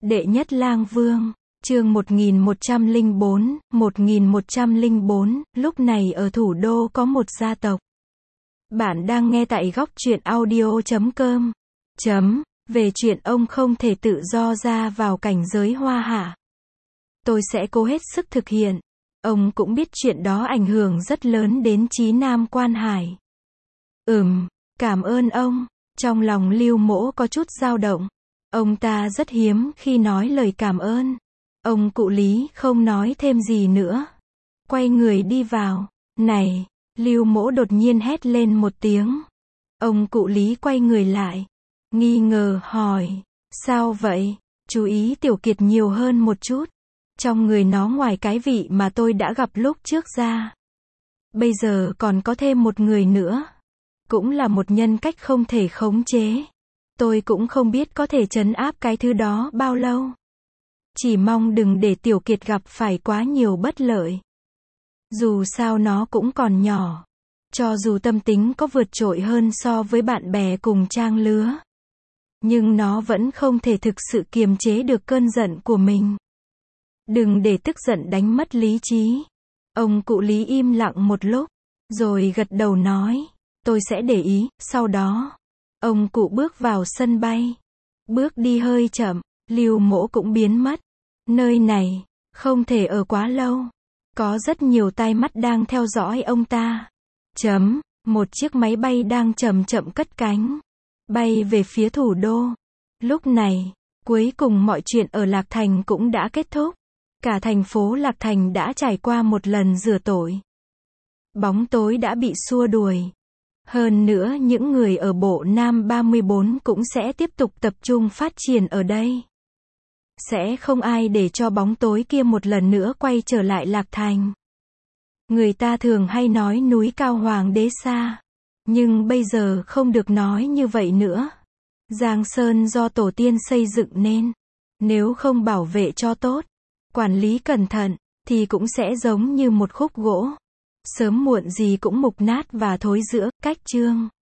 Đệ nhất lang vương, chương 1104, lúc này ở thủ đô có một gia tộc. Bạn đang nghe tại góc truyện audio.com. Về chuyện ông không thể tự do ra vào cảnh giới hoa hạ. Tôi sẽ cố hết sức thực hiện. Ông cũng biết chuyện đó ảnh hưởng rất lớn đến Chí Nam Quan Hải. Cảm ơn ông. Trong lòng Lưu Mỗ có chút dao động. Ông ta rất hiếm khi nói lời cảm ơn. Ông cụ Lý không nói thêm gì nữa. Quay người đi vào. Này! Lưu Mỗ đột nhiên hét lên một tiếng. Ông cụ Lý quay người lại. Nghi ngờ hỏi. Sao vậy? Chú ý Tiểu Kiệt nhiều hơn một chút. Trong người nó ngoài cái vị mà tôi đã gặp lúc trước ra. Bây giờ còn có thêm một người nữa. Cũng là một nhân cách không thể khống chế. Tôi cũng không biết có thể trấn áp cái thứ đó bao lâu. Chỉ mong đừng để Tiểu Kiệt gặp phải quá nhiều bất lợi. Dù sao nó cũng còn nhỏ. Cho dù tâm tính có vượt trội hơn so với bạn bè cùng trang lứa. Nhưng nó vẫn không thể thực sự kiềm chế được cơn giận của mình. Đừng để tức giận đánh mất lý trí. Ông cụ Lý im lặng một lúc. Rồi gật đầu nói. Tôi sẽ để ý. Sau đó, ông cụ bước vào sân bay. Bước đi hơi chậm. Lưu Mỗ cũng biến mất. Nơi này, không thể ở quá lâu. Có rất nhiều tai mắt đang theo dõi ông ta. Một chiếc máy bay đang chậm chậm cất cánh. Bay về phía thủ đô. Lúc này, cuối cùng mọi chuyện ở Lạc Thành cũng đã kết thúc. Cả thành phố Lạc Thành đã trải qua một lần rửa tội. Bóng tối đã bị xua đuổi. Hơn nữa những người ở bộ Nam 34 cũng sẽ tiếp tục tập trung phát triển ở đây. Sẽ không ai để cho bóng tối kia một lần nữa quay trở lại Lạc Thành. Người ta thường hay nói núi cao hoàng đế xa. Nhưng bây giờ không được nói như vậy nữa. Giang Sơn do tổ tiên xây dựng nên. Nếu không bảo vệ cho tốt, quản lý cẩn thận, thì cũng sẽ giống như một khúc gỗ. Sớm muộn gì cũng mục nát và thối rữa. Cách chương